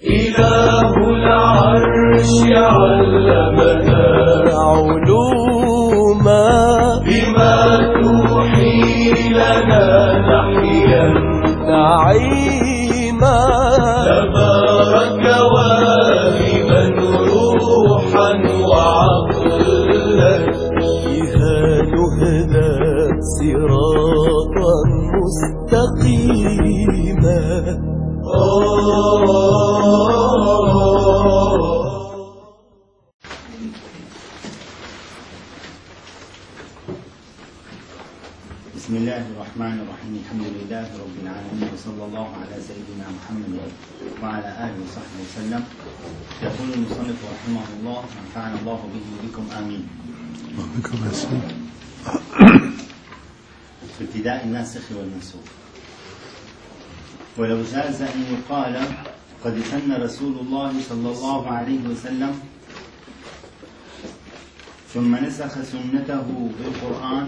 إله العرش علمنا علوما بما توحي لنا نحيا نعيما تبارك واهبا روحا وعقلا بها نهدى صراطا مستقيما. بسم الله الرحمن الرحيم. الحمد لله رب العالمين، وصلى الله على سيدنا محمد وعلى آله وصحبه وسلم. يقول المصنف رحمه الله: نفعنا الله به وبكم آمين. في ابتداء الناسخ والمنسوخ. ولو جاز أن يقال قد سن رسول الله صلى الله عليه وسلم ثم نسخ سنته بالقرآن،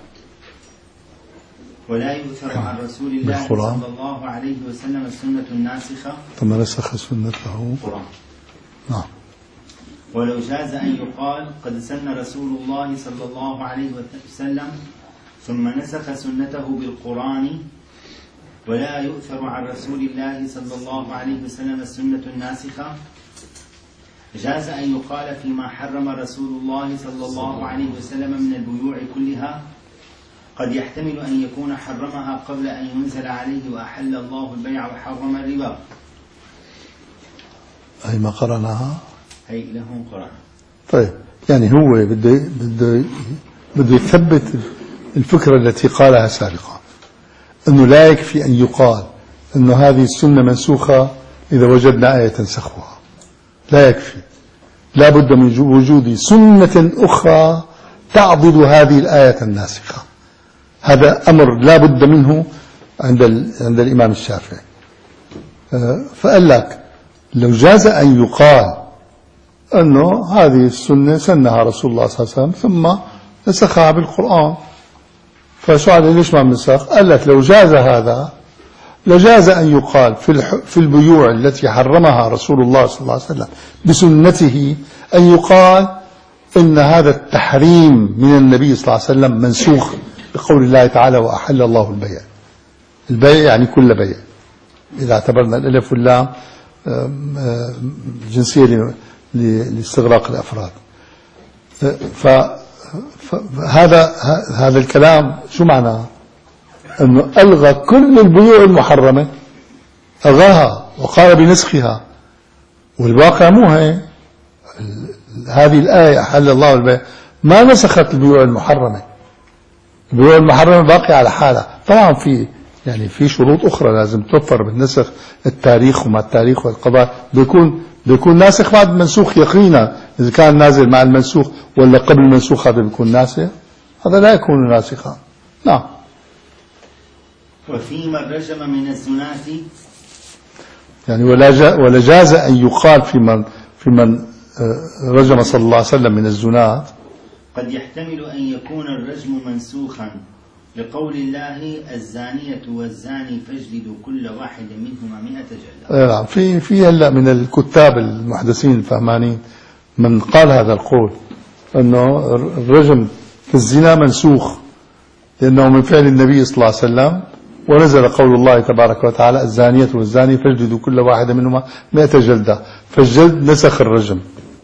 ولا يؤثر عن رسول الله صلى الله عليه وسلم السنة الناسخة ثم نسخ سنته بالقرآن. نعم. ولو جاز أن يقال قد سن رسول الله صلى الله عليه وسلم ثم نسخ سنته بالقرآن، ولا يؤثر عن رسول الله صلى الله عليه وسلم السنة الناسخة. جاز أن يقال فيما حرم رسول الله صلى الله عليه وسلم من البيوع كلها قد يحتمل أن يكون حرمها قبل أن ينزل عليه وأحل الله البيع وحرم الربا. أي ما قرنها؟ هي لهم قرن. طيب، يعني هو بده يثبت الفكرة التي قالها سابقا، أنه لا يكفي أن يقال أنه هذه السنة منسوخة إذا وجدنا آية تنسخها. لا يكفي، لا بد من وجود سنة أخرى تعضد هذه الآية الناسخة. هذا أمر لا بد منه عند الإمام الشافعي. فقال لك لو جاز أن يقال أنه هذه السنة سنها رسول الله صلى الله عليه وسلم ثم نسخها بالقرآن، فشو عليه ليش ما بنسخ؟ قال لك لو جاز هذا لجاز أن يقال في البيوع التي حرمها رسول الله صلى الله عليه وسلم بسنته، أن يقال إن هذا التحريم من النبي صلى الله عليه وسلم منسوخ بقول الله تعالى وأحل الله البيع. البيع يعني كل بيع، إذا اعتبرنا الألف واللام جنسية لاستغراق الأفراد. هذا الكلام شو معناه؟ أنه ألغى كل البيوع المحرمة، ألغاها وقال بنسخها، والواقع مو هي. هذه الآية أحل الله البيع ما نسخت البيوع المحرمة. البيوع المحرمة باقي على حالها. طبعا في شروط أخرى لازم توفر بالنسخ، التاريخ وما التاريخ والقضاء بيكون ناسخ بعد منسوخ يقينا. إذا كان نازل مع المنسوخ ولا قبل المنسوخ هذا بيكون ناسخ، هذا لا يكون ناسخا. نعم. وفيما رجم من الزنات، يعني ولا جاز أن يقال في من رجم صلى الله عليه وسلم من الزنات قد يحتمل أن يكون الرجم منسوخا لقول الله الزانية والزاني فاجلدوا كل واحد منهما 100 جلدة. نعم. في هلا من الكتاب المحدثين الفهمانين من قال هذا القول، أنه الرجم في الزنا منسوخ لأنه من فعل النبي صلى الله عليه وسلم، ونزل قول الله تبارك وتعالى الزانية والزاني فاجلدوا كل واحد منهما 100 جلدة، فالجلد نسخ الرجم.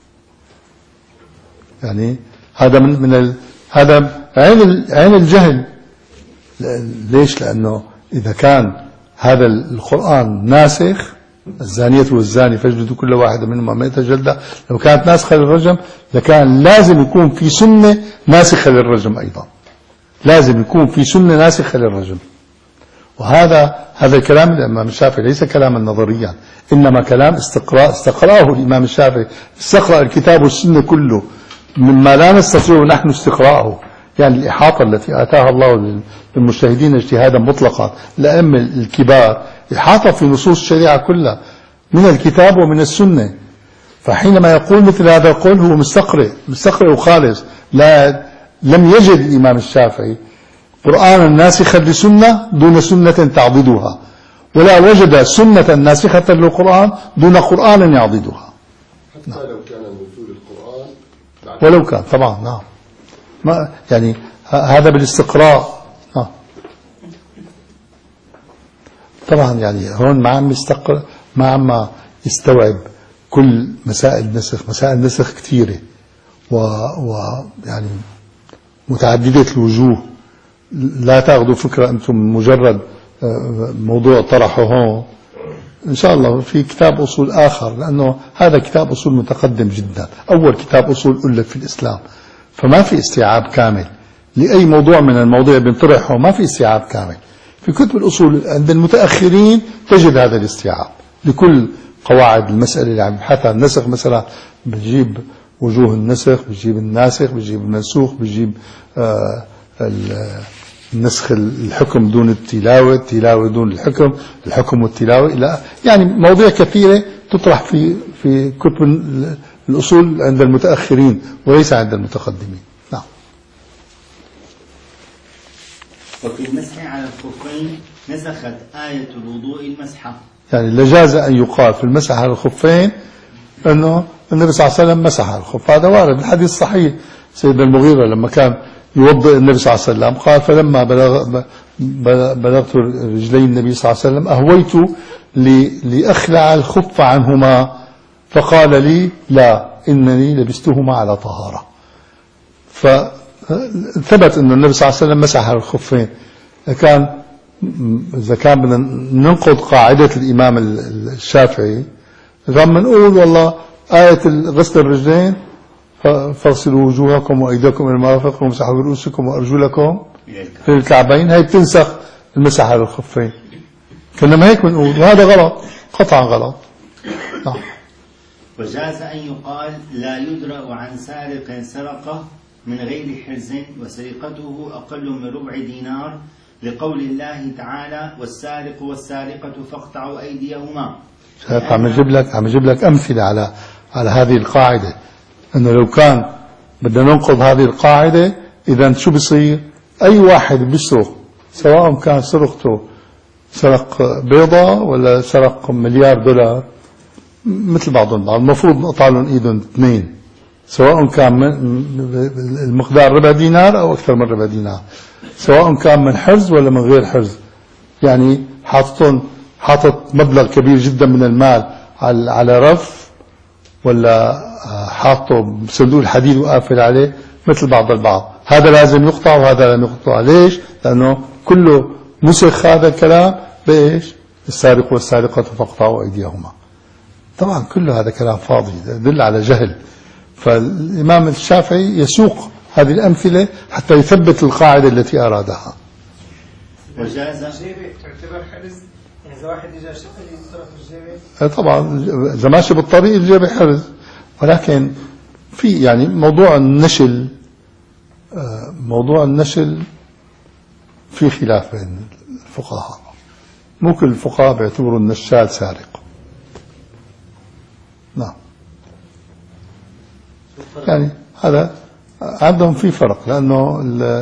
يعني هذا هذا عين الجهل. ليش؟ لأنه إذا كان هذا القرآن ناسخ الزانية والزاني فاجلدوا كل واحد منهما 100 جلدة، لو كانت ناسخة للرجم لكان لازم يكون في سنة ناسخة للرجم أيضا، لازم يكون في سنة ناسخة للرجم. وهذا الكلام الإمام الشافعي ليس كلاما نظريا، إنما كلام استقرأه الإمام الشافعي، استقرأ الكتاب والسنة كله مما لا نستطيع نحن استقراءه. يعني الإحاطة التي آتاها الله للمجتهدين اجتهادا مطلقا، الأئمة الكبار إحاطة في نصوص الشريعة كلها من الكتاب ومن السنة. فحينما يقول مثل هذا القول هو مستقرئ وخالص. لم يجد الإمام الشافعي قرآنا ناسخا لسنة دون سنة تعضدها، ولا وجد سنة ناسخة للقرآن دون قرآن يعضدها. حتى لو كان نزول القرآن ولو كان طبعا نعم، ما يعني هذا بالاستقراء. طبعا يعني هون ما عم يستوعب كل مسائل النسخ. مسائل النسخ كثيرة ويعني متعددة الوجوه. لا تاخذوا فكرة أنتم مجرد موضوع طرحه هون. إن شاء الله في كتاب أصول آخر، لأنه هذا كتاب أصول متقدم جدا، أول كتاب أصول ألف في الإسلام، فما في استيعاب كامل لأي موضوع من المواضيع بنطرحه، ما في استيعاب كامل. في كتب الأصول عند المتأخرين تجد هذا الاستيعاب لكل قواعد المسألة اللي عم يبحثها. النسخ مثلا بتجيب وجوه النسخ، بتجيب الناسخ، بتجيب المنسوخ، بتجيب النسخ الحكم دون التلاوة، التلاوة دون الحكم، الحكم والتلاوة، إلى يعني مواضيع كثيرة تطرح في كتب الأصول عند المتأخرين وليس عند المتقدمين. نعم. وفي المسح على الخفين نسخت آية الوضوء المسحة. يعني لجاز أن يقال في المسح على الخفين أنه النبي صلى الله عليه وسلم مسح على الخف، هذا وارد الحديث صحيح. سيدنا المغيرة لما كان يوضئ النبي صلى الله عليه وسلم قال فلما بلغت رجلي النبي صلى الله عليه وسلم أهويت لأخلع الخف عنهما فقال لي لا إنني لبستهما على طهارة. فثبت أن النبي صلى الله عليه وسلم مسح على الخفين. إذا كان بدنا ننقض قاعدة الإمام الشافعي كان بنقول والله آية غسل الرجلين فاغسلوا وجوهكم وأيديكم إلى المرافق وامسحوا برؤوسكم وأرجلكم في الكعبين، هي بتنسخ المسح على الخفين. كنا هيك بنقول، وهذا غلط قطعا غلط. وجاز أن يقال لا يدرأ عن سارق سرقة من غير حرز وسرقته أقل من ربع دينار، لقول الله تعالى والسارق والسارقة فاقطعوا أيديهما. عم يجيب لك أمثلة على هذه القاعدة، أنه لو كان بدنا ننقض هذه القاعدة إذا شو بصير؟ أي واحد بيسرق سواء كان سرقته سرق بيضة ولا سرق مليار دولار مثل بعضهم البعض، المفروض نقطع لهم إيدهم اثنين، سواء كان المقدار ربع دينار أو أكثر من ربع دينار، سواء كان من حرز ولا من غير حرز. يعني حاطط مبلغ كبير جدا من المال على رف، ولا حاطه بصندوق الحديد وقافل عليه مثل بعض البعض، هذا لازم يقطع وهذا لم يقطع. ليش؟ لأنه كله نسخ هذا الكلام بإيش؟ السارق والسارقة فاقطعوا أيديهما. طبعا كل هذا كلام فاضي يدل على جهل. فالإمام الشافعي يسوق هذه الأمثلة حتى يثبت القاعدة التي أرادها. وجاز تعتبر حرز، يعني إذا واحد إجا يطرق الجيبة طبعا إذا ماشي بالطريق الجيبة حرز، ولكن في يعني موضوع النشل في خلاف بين الفقهاء. مو كل الفقهاء بيعتبروا النشال سارق. نعم. يعني هذا عندهم في فرق، لأنه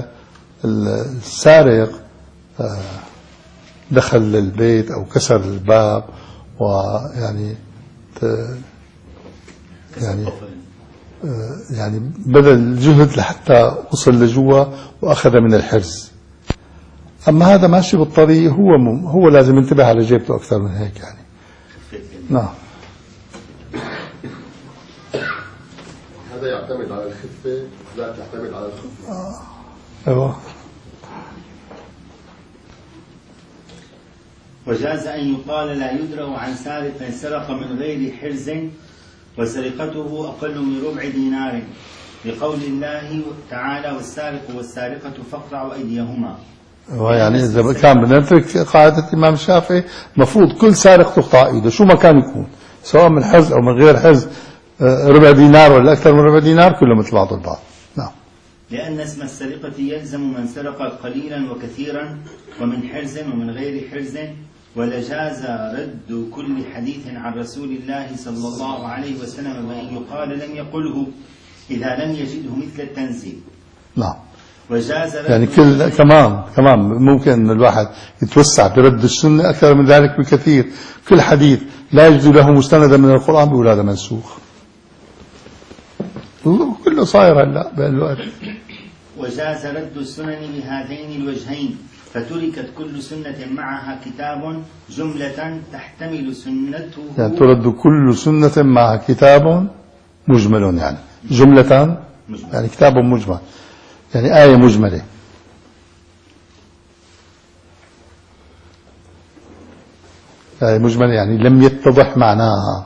السارق دخل للبيت أو كسر الباب ويعني يعني بذل جهد لحتى وصل لجوا وأخذ من الحرز. أما هذا ماشي بالطريق هو لازم ينتبه على جيبته أكثر من هيك يعني. نعم. هذا يعتمد على الخفة لا تعتمد على الخفة. أيوة. وجاز أن يقال لا يدرأ عن سارق سرق من غير حرز وسرقته أقل من ربع دينار، لقول الله تعالى والسارق والسارقة فاقطعوا أيديهما. يعني إذا كان بدنا نترك قاعدة الإمام الشافعي مفروض كل سارق تقطع إيده شو ما كان يكون، سواء من حرز أو من غير حرز، ربع دينار ولا أكثر من ربع دينار كله مثل بعض البعض. نعم. لأن اسم السرقة يلزم من سرق قليلا وكثيرا ومن حرز ومن غير حرز، ولجاز رد كل حديث عن رسول الله صلى الله عليه وسلم بأن يقال لم يقله إذا لم يجده مثل التنزيل. نعم. وجاز يعني كمان ممكن أن الواحد يتوسع برد السنة أكثر من ذلك بكثير. كل حديث لا يجد له مستندا من القرآن بيقول هذا منسوخ، كله صاير هلا بهالوقت. وجاز رد السنن بهذين الوجهين، فتركت كل سنة معها كتاب جملة تحتمل سنته، يعني ترد كل سنة معها كتاب مجمل، يعني جملة يعني كتاب مجمل، يعني آية مجملة. آية مجملة يعني لم يتضح معناها.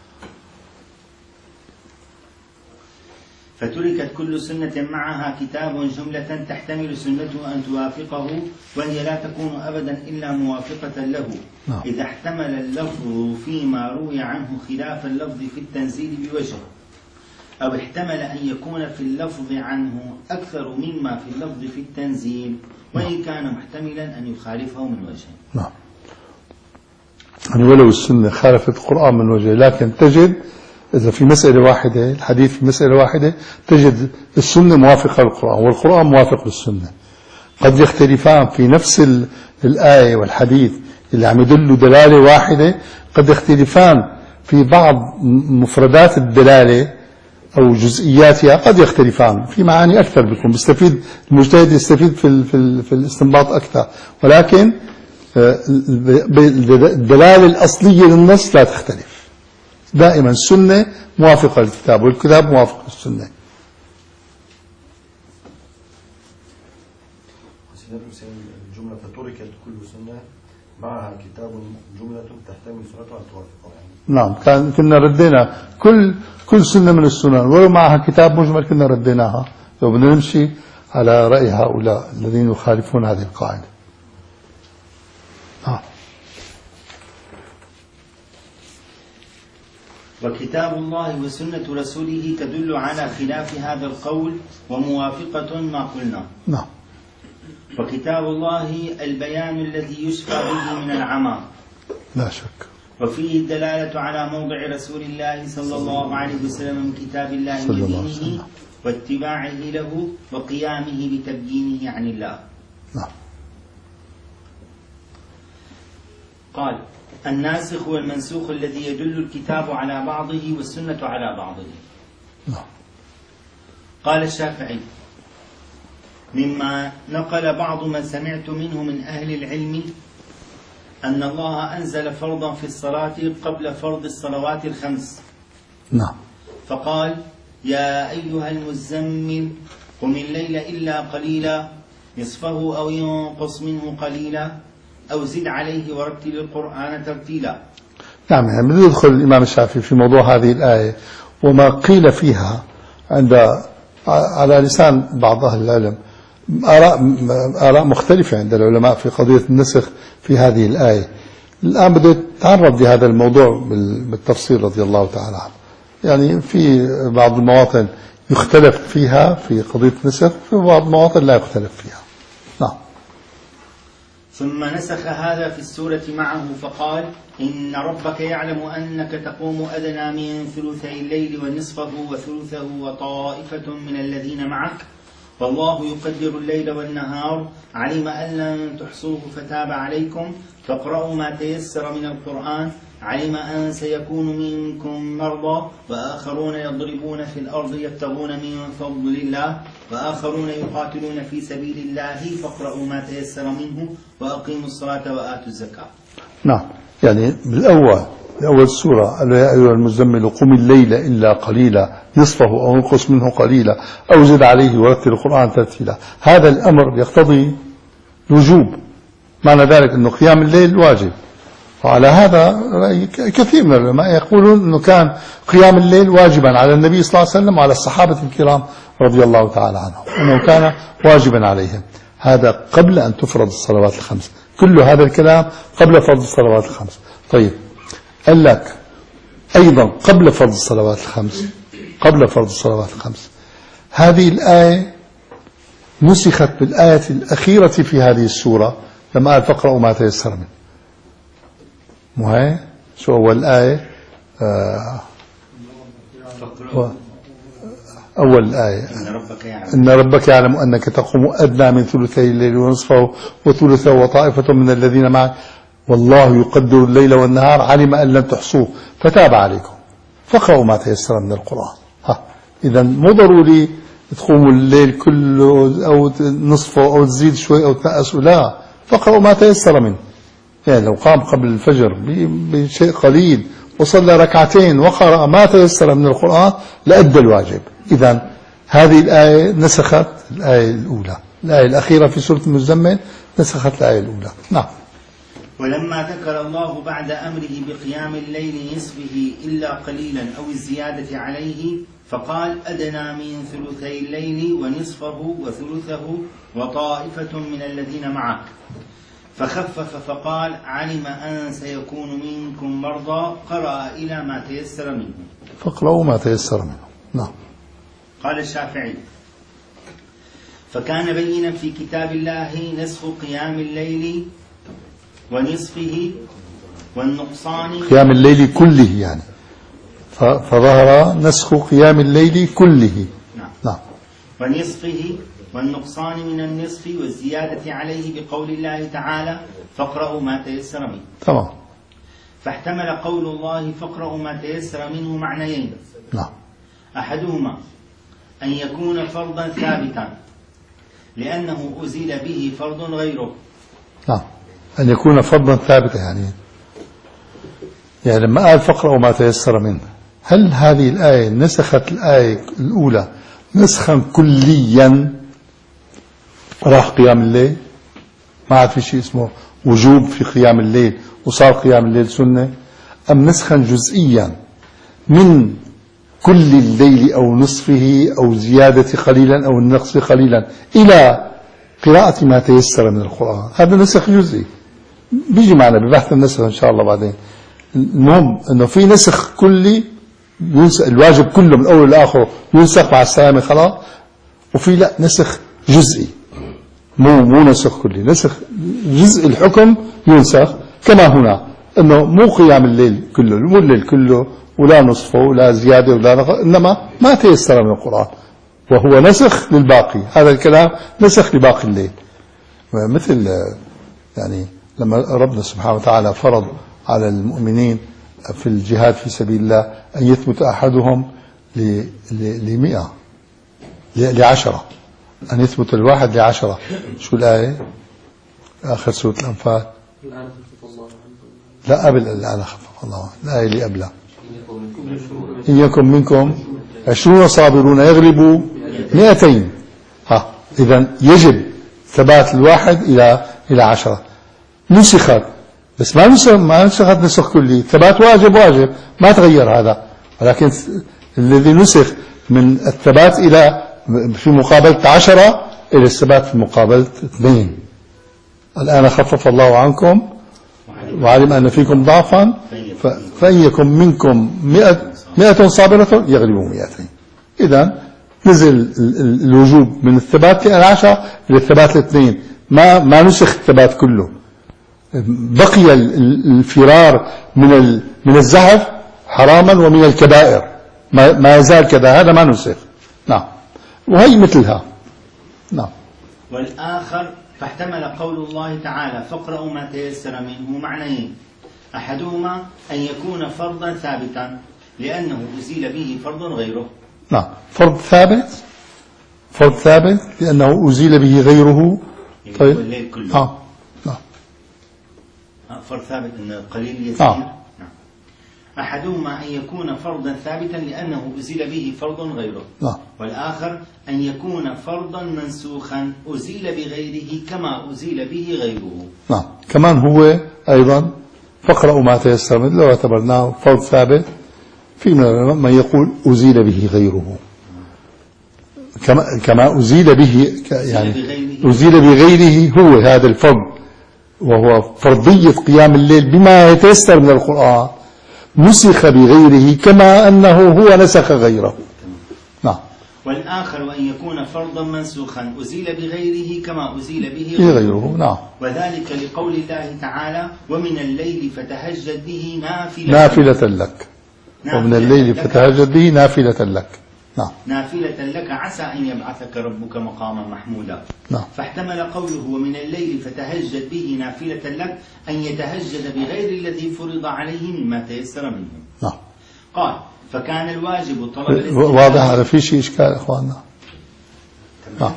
فتركت كل سنة معها كتاب جملة تحتمل سنته أن توافقه، وهي لا تكون أبدا إلا موافقة له إذا احتمل اللفظ فيما روي عنه خلاف اللفظ في التنزيل بوجه، أو احتمل أن يكون في اللفظ عنه أكثر مما في اللفظ في التنزيل، وإن كان محتملا أن يخالفه من وجه. نعم، يعني ولو السنة خالفت القرآن من وجه، لكن تجد إذا في مسألة واحدة، الحديث في مسألة واحدة، تجد السنة موافقة للقرآن والقرآن موافق للسنة. قد يختلفان في نفس الآية والحديث اللي عم يدلوا دلالة واحدة، قد يختلفان في بعض مفردات الدلالة أو جزئياتها، قد يختلفان في معاني أكثر. بكم بيستفيد المجتهد، يستفيد في الاستنباط أكثر، ولكن الدلالة الأصلية للنص لا تختلف. دائما السنة موافقة للكتاب والكتاب موافق للسنة. الجملة فتركت كل سنة معها كتاب جملة تحتمل سنتها أن توافقه، يعني نعم، كنا ردينا كل سنة من السنن ولو معها كتاب مجمل كنا رديناها، لو بدنا نمشي على رأي هؤلاء الذين يخالفون هذه القاعدة. وكتاب الله وسنة رسوله تدل على خلاف هذا القول وموافقة ما قلنا. نعم. وكتاب الله البيان الذي يشفى به من العمى، لا شك، وفيه الدلالة على موضع رسول الله صلى الله عليه وسلم من كتاب الله ودينه واتباعه له وقيامه بتبيينه عن الله. نعم. قال: الناسخ والمنسوخ الذي يدل الكتاب على بعضه والسنة على بعضه. قال الشافعي: مما نقل بعض من سمعت منه من أهل العلم أن الله أنزل فرضا في الصلاة قبل فرض الصلوات الخمس. نعم. فقال: يا أيها المزمل قم الليل إلا قليلا نصفه أو ينقص منه قليلا أو زد عليه ورتل القرآن ترتيلا. نعم، يعني بده يدخل الإمام الشافعي في موضوع هذه الآية وما قيل فيها على لسان بعض أهل العلم، آراء مختلفة عند العلماء في قضية النسخ في هذه الآية. الآن بده يتعرض لهذا الموضوع بالتفصيل رضي الله تعالى عنه. يعني في بعض المواطن يختلف فيها في قضية النسخ، في بعض المواطن لا يختلف فيها. نعم. ثم نسخ هذا في السورة معه فقال: إن ربك يعلم أنك تقوم أدنى من ثلثي الليل ونصفه وثلثه وطائفة من الذين معك والله يقدر الليل والنهار علم أن لن تحصوه فتاب عليكم فاقرأوا ما تيسر من القرآن علم أن سيكون منكم مرضى وآخرون يضربون في الأرض يبتغون من فضل الله وآخرون يقاتلون في سبيل الله فاقرأوا ما تيسر منه وأقيموا الصلاة وآتوا الزكاة. نعم، يعني بأول السورة: يا أيها المزمل قم الليل إلا قليلا نصفه أو انقص منه قليلا أو زد عليه ورتل القرآن ترتيلا. هذا الأمر يقتضي الوجوب، معنى ذلك أنه قيام الليل واجب. وعلى هذا كثير من العلماء يقولون أنه كان قيام الليل واجبا على النبي صلى الله عليه وسلم وعلى الصحابة الكرام رضي الله تعالى عنهم، أنه كان واجبا عليهم. هذا قبل أن تفرض الصلوات الخمس، كل هذا الكلام قبل فرض الصلوات الخمس. طيب، قال لك أيضا قبل فرض الصلوات الخمس، هذه الآية نسخت بالآية الأخيرة في هذه السورة لما قال فاقرأوا ما تيسر منه. مو هي شو أول آية؟ أول الآية إن ربك يعلم أنك تقوم أدنى من ثلثي الليل ونصفه وثلثه وطائفة من الذين معك والله يقدر الليل والنهار علم أن لم تحصوه فتاب عليكم فاقرأوا ما تيسر من القرآن. إذا مو ضروري تقوموا الليل كله أو نصفه أو تزيد شوي أو تنقصوا، لا، فاقرأوا ما تيسر منه. يعني لو قام قبل الفجر بشيء قليل وصلى ركعتين وقرأ ما تيسر من القرآن لأدى الواجب. إذا هذه الآية نسخت الآية الأولى، الآية الأخيرة في سورة المزمل نسخت الآية الأولى. نعم. ولما ذكر الله بعد أمره بقيام الليل نصفه إلا قليلا أو الزيادة عليه فقال أدنى من ثلثي الليل ونصفه وثلثه وطائفة من الذين معك، فخفف فقال علم أن سيكون منكم مرضى، قرأ إلى ما تيسر منه. فاقرأوا ما تيسر منه. نعم. قال الشافعي فكان بينا في كتاب الله نسخ قيام الليل ونصفه والنقصان قيام الليل كله، يعني فظهر نسخ قيام الليل كله. نعم. ونصفه والنقصان من النصف والزيادة عليه بقول الله تعالى فاقرأوا ما تيسر منه. تمام. فاحتمل قول الله فاقرأوا ما تيسر منه معنيين. نعم. أحدهما أن يكون فرضا ثابتا لأنه أزيل به فرض غيره. نعم. أن يكون فرضا ثابتا، يعني لما قال فاقرأوا ما تيسر منه، هل هذه الآية نسخت الآية الأولى نسخا كليا راح قيام الليل، ما عاد في شيء اسمه وجوب في قيام الليل وصار قيام الليل سنة، أم نسخا جزئيا من كل الليل أو نصفه أو زيادة قليلا أو النقص قليلا إلى قراءة ما تيسر من القرآن؟ هذا نسخ جزئي بيجي معنا ببحث النسخ إن شاء الله بعدين. المهم أنه في نسخ كلي ينسخ الواجب كله من أول لآخره ينسخ مع السلامة خلاص، وفي لا نسخ جزئي، مو نسخ كلي، نسخ جزء الحكم ينسخ، كما هنا أنه مو قيام الليل كله، مو الليل كله ولا نصفه ولا زيادة ولا نقص، إنما ما تيسر من القرآن، وهو نسخ للباقي. هذا الكلام نسخ لباقي الليل. مثل يعني لما ربنا سبحانه وتعالى فرض على المؤمنين في الجهاد في سبيل الله أن يثبت أحدهم ل100 ل10، أن يثبت الواحد ل10. شو الآية؟ آخر سورة الأنفال. لا قبل الآن خفف الله، الآية اللي قبلها إن يكن منكم 20 صابرون يغلبوا 200. إذن يجب ثبات الواحد إلى 10. نسخت بس ما نسخت نسخ كلي، ثبات واجب ما تغير هذا، ولكن الذي نسخ من الثبات إلى في مقابلة 10 إلى الثبات في مقابلة 2. الآن خفف الله عنكم وعلم أن فيكم ضعفا فإن يكن منكم 100 صابرة يغلبوا 200. إذن نزل الوجوب من الثبات إلى 10 إلى الثبات 2، ما نسخ الثبات كله. بقي الفرار من الزحف حراما ومن الكبائر ما يزال كذا، هذا ما نسخ. نعم. وهي مثلها. نعم. والآخر فاحتمل قول الله تعالى فاقرأوا ما تيسر منه معنيين، أحدهما أن يكون فرضا ثابتا لأنه أزيل به فرض غيره. نعم. فرض ثابت لأنه أزيل به غيره. طيب. الليل كله. نعم. فرض ثابت أن قليل يسير. نعم. أحدهما أن يكون فرضا ثابتا لأنه أزيل به فرض غيره. نعم. والآخر أن يكون فرضا منسوخا أزيل بغيره كما أزيل به غيره. نعم. كمان هو أيضا فاقرأوا ما تيسر منه لو اعتبرناه فرض ثابت، في من يقول أزيل به غيره كما أزيل به، يعني أزيل بغيره هو هذا الفرض، وهو فرضية قيام الليل بما يتيسر من القرآن، نسخ بغيره كما أنه هو نسخ غيره. نعم. والآخر أن يكون فرضا منسوخا أزيل بغيره كما أزيل به غيره. نعم. وذلك لقول الله تعالى ومن الليل فتهجد به نافلة لك. ومن الليل فتهجد به نافلة لك. نعم. نافلة لك عسى أن يبعثك ربك مقاما محمودا. نعم. فاحتمل قوله ومن الليل فتهجد به نافلة لك أن يتهجد بغير الذي فرض عليه مما تيسر منه. نعم. قال فكان الواجب طلب واضح هذا في شيء إشكال إخواننا؟ نعم.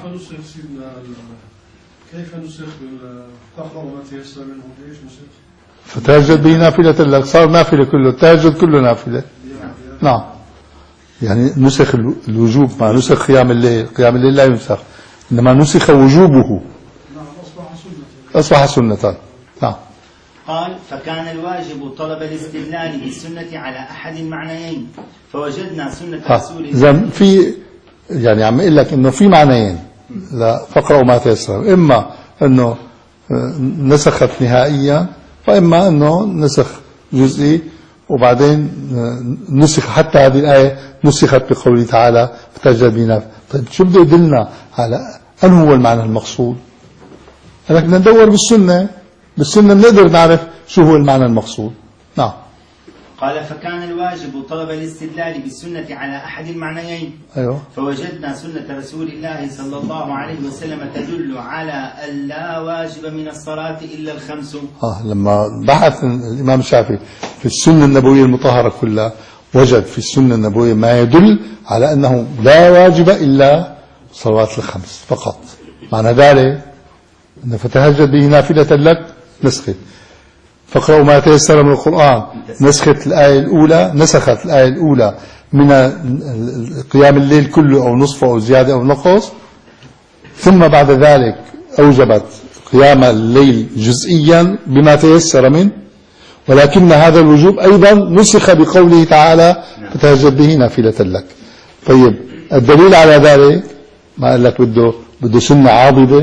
كيف نسخ بالفقر وما تيسر منه؟ ليش نسخ؟ فتهجد به نافلة لك، صار نافلة كله، التهجد كله نافلة. نعم. يعني نسخ الوجوب مع نسخ قيام الليل، قيام الليل لا ينسخ، إنما نسخ وجوبه. نعم. أصبح سنة. نعم. قال فكان الواجب طلب الاستدلال بالسنة على أحد المعنيين فوجدنا سنة رسول الله. في يعني عم اقول لك انه في معنيين لا فقرأوا ما تيسر، اما انه نسخت نهائيا واما انه نسخ جزئي وبعدين نسخ. حتى هذه الآية نسخت بقوله تعالى فتهجد بنا. طيب شو بده يدلنا على أن هو المعنى المقصود؟ لكن بدنا ندور بالسنة بنقدر نعرف شو هو المعنى المقصود. نعم. قال فكان الواجب طلب الاستدلال بالسنة على أحد المعنيين. أيوه. فوجدنا سنة رسول الله صلى الله عليه وسلم تدل على أن لا واجب من الصلاة إلا الخمس. لما بحث الإمام الشافعي في السنة النبوية المطهرة كلها وجد في السنة النبوية ما يدل على أنه لا واجب إلا صلوات الخمس فقط. معنى ذلك أن فتهجد به نافلة لك نسخت، فاقرأوا ما تيسر من القرآن نسخت الآية الأولى، نسخت الآية الأولى من قيام الليل كله أو نصفه أو زيادة أو نقص، ثم بعد ذلك أوجبت قيام الليل جزئيا بما تيسر منه، ولكن هذا الوجوب أيضا نسخ بقوله تعالى فتهجد به نافلة لك. طيب الدليل على ذلك ما قال لك بده سنة عاضدة؟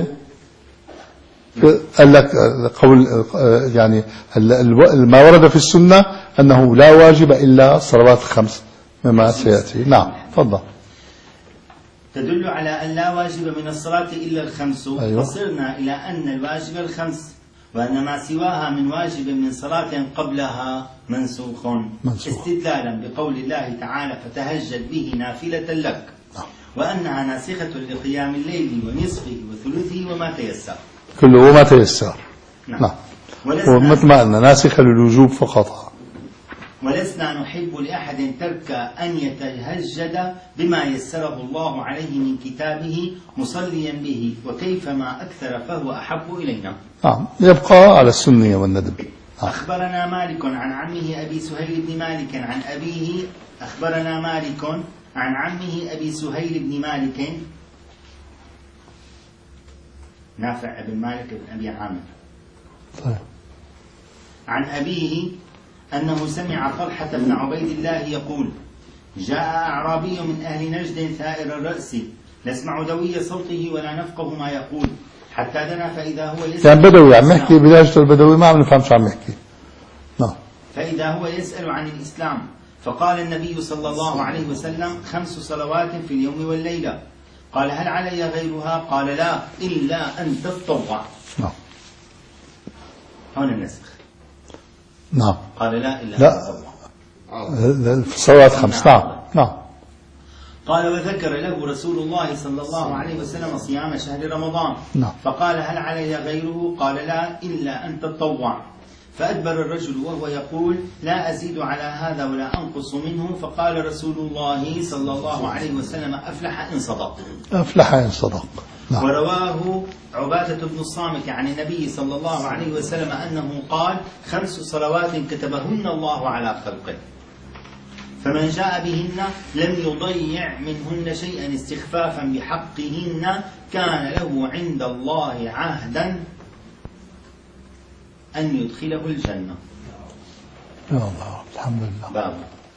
قال لك قول يعني ما ورد في السنة أنه لا واجب إلا الصلوات الخمس مما سيأتي. نعم تفضل. تدل على أن لا واجب من الصلاة إلا الخمس. أيوة. فصرنا إلى أن الواجب الخمس وأن ما سواها من واجب من صلاة قبلها منسوخ استدلالا بقول الله تعالى فتهجد به نافلة لك. وأنها ناسخة لقيام الليل ونصفه وثلثه وما تيسر كله وما تيسر. نعم. ومثل ما قلنا ناسخة للوجوب فقط. ولسنا نحب لأحد ترك أن يتهجد بما يسره الله عليه من كتابه مصليا به وكيفما أكثر فهو أحب إلينا. نعم يبقى على السنة والندب. أخبرنا مالك عن عمه أبي سهيل بن مالك عن أبيه. أخبرنا مالك عن عمه أبي سهيل بن مالك نافع بن مالك بن أبي عامر. طيب. عن أبيه أنه سمع طلحة بن عبيد الله يقول جاء أعرابي من أهل نجد ثائر الرأس نسمع دوي صوته ولا نفقه ما يقول حتى دنا فإذا هو يسأل يعني بدوي عم يحكي بداية البدوي ما عم نفهم شو عم يحكي. نعم. فإذا هو يسأل عن الإسلام فقال النبي صلى الله عليه وسلم 5 صلوات في اليوم والليلة. قال هل علي غيرها؟ قال لا إلا أن تتطوع. نعم. هون النسخ. نعم. قال لا إلا لا. أن تتطوع. الصلوات 5. نعم. نعم. قال وذكر له رسول الله صلى الله عليه وسلم صيام شهر رمضان. نعم. فقال هل علي غيره؟ قال لا إلا أن تتطوع. فأدبر الرجل وهو يقول لا أزيد على هذا ولا أنقص منه. فقال رسول الله صلى الله عليه وسلم أفلح إن صدق. أفلح إن صدق. نعم. ورواه عبادة بن الصامت عن النبي صلى الله عليه وسلم أنه قال 5 صلوات كتبهن الله على خلقه فمن جاء بهن لم يضيع منهن شيئا استخفافا بحقهن كان له عند الله عهدا أن يدخله الجنة. يا الله الحمد لله. باب.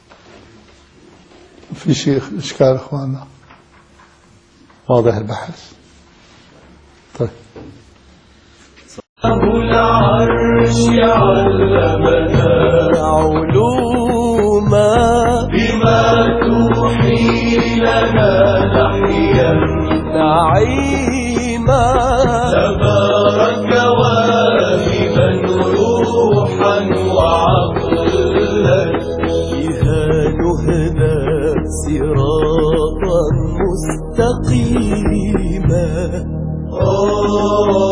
في شيء إشكال إخواننا؟ واضح البحث؟ طيب. أبو العرش علمنا علوما بما توحي لنا نحيا نعيما تبارك واهبا روحا وعقلا بها نهدى صراطا الله